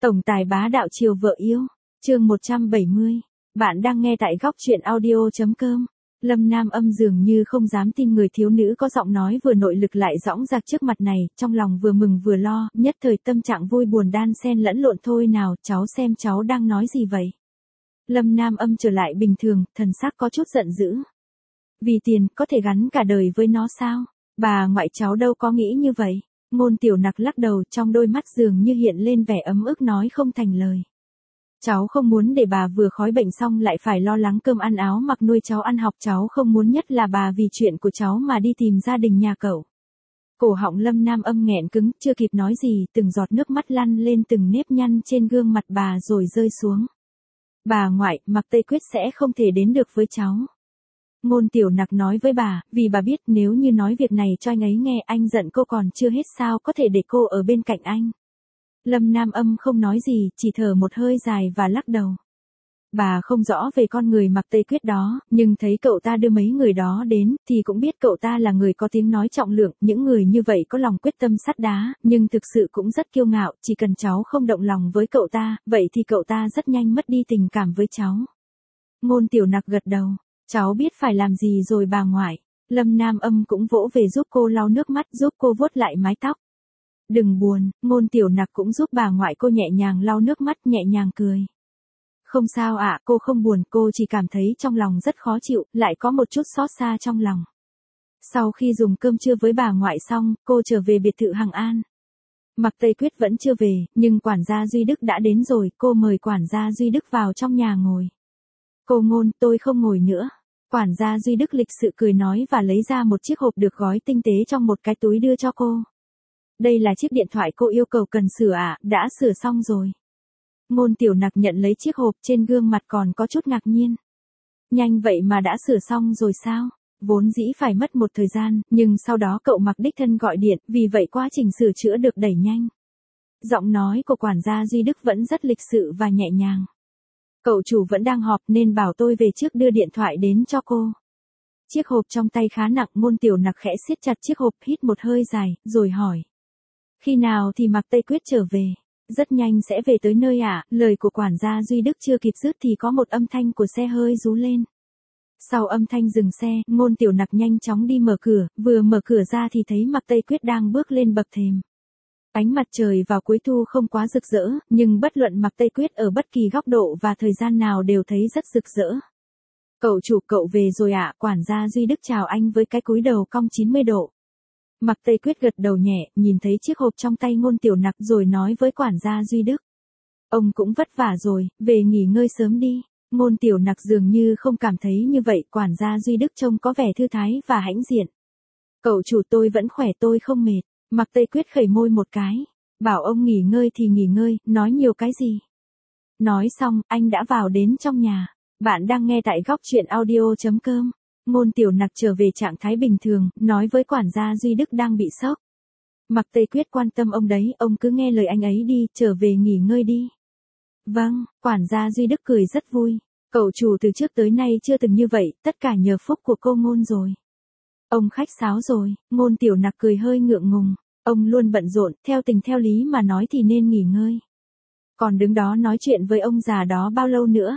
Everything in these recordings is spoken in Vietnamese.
Tổng tài bá đạo chiều vợ yêu, chương 170. Bạn đang nghe tại góc truyện audio.com. Lâm Nam Âm dường như không dám tin người thiếu nữ có giọng nói vừa nội lực lại dõng dạc trước mặt này, trong lòng vừa mừng vừa lo, nhất thời tâm trạng vui buồn đan xen lẫn lộn. Thôi nào, cháu xem cháu đang nói gì vậy? Lâm Nam Âm trở lại bình thường, thần sắc có chút giận dữ. Vì tiền, có thể gắn cả đời với nó sao? Bà ngoại cháu đâu có nghĩ như vậy. Ngôn Tiểu Nặc lắc đầu, trong đôi mắt dường như hiện lên vẻ ấm ức nói không thành lời. Cháu không muốn để bà vừa khói bệnh xong lại phải lo lắng cơm ăn áo mặc nuôi cháu ăn học, cháu không muốn nhất là bà vì chuyện của cháu mà đi tìm gia đình nhà cậu. Cổ họng Lâm Nam Âm nghẹn cứng, chưa kịp nói gì, từng giọt nước mắt lăn lên từng nếp nhăn trên gương mặt bà rồi rơi xuống. Bà ngoại, Mạc Tây Quyết sẽ không thể đến được với cháu. Ngôn Tiểu Nặc nói với bà, vì bà biết nếu như nói việc này cho anh ấy nghe, anh giận cô còn chưa hết sao có thể để cô ở bên cạnh anh. Lâm Nam Âm không nói gì, chỉ thở một hơi dài và lắc đầu. Bà không rõ về con người Mạc Tây Quyết đó, nhưng thấy cậu ta đưa mấy người đó đến, thì cũng biết cậu ta là người có tiếng nói trọng lượng, những người như vậy có lòng quyết tâm sắt đá, nhưng thực sự cũng rất kiêu ngạo, chỉ cần cháu không động lòng với cậu ta, vậy thì cậu ta rất nhanh mất đi tình cảm với cháu. Ngôn Tiểu Nặc gật đầu. Cháu biết phải làm gì rồi bà ngoại. Lâm Nam Âm cũng vỗ về giúp cô lau nước mắt, giúp cô vuốt lại mái tóc. Đừng buồn, Ngôn Tiểu Nặc cũng giúp bà ngoại cô nhẹ nhàng lau nước mắt, nhẹ nhàng cười. Không sao ạ, cô không buồn, cô chỉ cảm thấy trong lòng rất khó chịu, lại có một chút xót xa trong lòng. Sau khi dùng cơm trưa với bà ngoại xong, cô trở về biệt thự Hằng An. Mạc Tây Quyết vẫn chưa về, nhưng quản gia Duy Đức đã đến rồi, cô mời quản gia Duy Đức vào trong nhà ngồi. Cô Ngôn, tôi không ngồi nữa. Quản gia Duy Đức lịch sự cười nói và lấy ra một chiếc hộp được gói tinh tế trong một cái túi đưa cho cô. Đây là chiếc điện thoại cô yêu cầu cần sửa ạ, đã sửa xong rồi. Ngôn Tiểu Nặc nhận lấy chiếc hộp, trên gương mặt còn có chút ngạc nhiên. Nhanh vậy mà đã sửa xong rồi sao? Vốn dĩ phải mất một thời gian, nhưng sau đó cậu Mạc đích thân gọi điện, vì vậy quá trình sửa chữa được đẩy nhanh. Giọng nói của quản gia Duy Đức vẫn rất lịch sự và nhẹ nhàng. Cậu chủ vẫn đang họp nên bảo tôi về trước đưa điện thoại đến cho cô. Chiếc hộp trong tay khá nặng, Ngôn Tiểu Nặc khẽ siết chặt chiếc hộp, hít một hơi dài, rồi hỏi. Khi nào thì Mạc Tây Quyết trở về? Rất nhanh sẽ về tới nơi ạ. Lời của quản gia Duy Đức chưa kịp dứt thì có một âm thanh của xe hơi rú lên. Sau âm thanh dừng xe, Ngôn Tiểu Nặc nhanh chóng đi mở cửa, vừa mở cửa ra thì thấy Mạc Tây Quyết đang bước lên bậc thềm. Ánh mặt trời vào cuối thu không quá rực rỡ, nhưng bất luận Mạc Tây Quyết ở bất kỳ góc độ và thời gian nào đều thấy rất rực rỡ. Cậu chủ, cậu về rồi ạ. Quản gia Duy Đức chào anh với cái cúi đầu cong 90 độ. Mạc Tây Quyết gật đầu nhẹ, nhìn thấy chiếc hộp trong tay Ngôn Tiểu Nặc rồi nói với quản gia Duy Đức. Ông cũng vất vả rồi, về nghỉ ngơi sớm đi. Ngôn Tiểu Nặc dường như không cảm thấy như vậy, quản gia Duy Đức trông có vẻ thư thái và hãnh diện. Cậu chủ, tôi vẫn khỏe, tôi không mệt. Mạc Tây Quyết khẩy môi một cái. Bảo ông nghỉ ngơi thì nghỉ ngơi, nói nhiều cái gì. Nói xong, anh đã vào đến trong nhà. Bạn đang nghe tại góc truyện audio.com. Ngôn Tiểu Nặc trở về trạng thái bình thường, nói với quản gia Duy Đức đang bị sốc. Mạc Tây Quyết quan tâm ông đấy, ông cứ nghe lời anh ấy đi, trở về nghỉ ngơi đi. Vâng, quản gia Duy Đức cười rất vui. Cậu chủ từ trước tới nay chưa từng như vậy, tất cả nhờ phúc của cô Ngôn rồi. Ông khách sáo rồi. Ngôn Tiểu Nặc cười hơi ngượng ngùng. Ông luôn bận rộn, theo tình theo lý mà nói thì nên nghỉ ngơi. Còn đứng đó nói chuyện với ông già đó bao lâu nữa?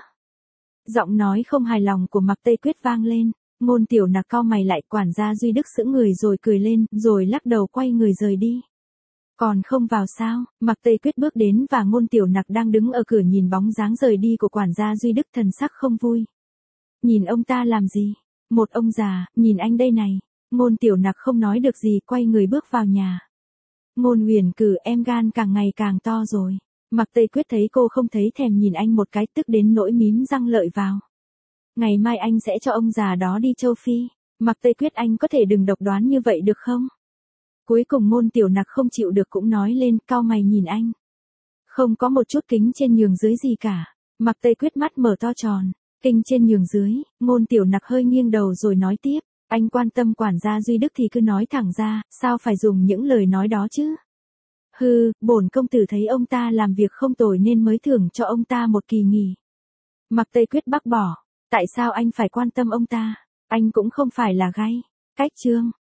Giọng nói không hài lòng của Mạc Tây Quyết vang lên. Ngôn Tiểu Nặc cau mày lại, quản gia Duy Đức sững người rồi cười lên, rồi lắc đầu quay người rời đi. Còn không vào sao? Mạc Tây Quyết bước đến và Ngôn Tiểu Nặc đang đứng ở cửa nhìn bóng dáng rời đi của quản gia Duy Đức, thần sắc không vui. Nhìn ông ta làm gì? Một ông già, nhìn anh đây này. Ngôn Tiểu Nặc không nói được gì, quay người bước vào nhà. Ngôn Huyền Cử, em gan càng ngày càng to rồi. Mạc Tây Quyết thấy cô không thấy thèm nhìn anh một cái, tức đến nỗi mím răng lợi vào. Ngày mai anh sẽ cho ông già đó đi châu Phi. Mạc Tây Quyết, anh có thể đừng độc đoán như vậy được không? Cuối cùng Ngôn Tiểu Nặc không chịu được cũng nói lên, cau mày nhìn anh. Không có một chút kính trên nhường dưới gì cả. Mạc Tây Quyết mắt mở to tròn. Kinh trên nhường dưới. Ngôn Tiểu Nặc hơi nghiêng đầu rồi nói tiếp. Anh quan tâm quản gia Duy Đức thì cứ nói thẳng ra, sao phải dùng những lời nói đó chứ? Hừ, bổn công tử thấy ông ta làm việc không tồi nên mới thưởng cho ông ta một kỳ nghỉ. Mạc Tây Quyết bác bỏ. Tại sao anh phải quan tâm ông ta? Anh cũng không phải là gay. Cách chương.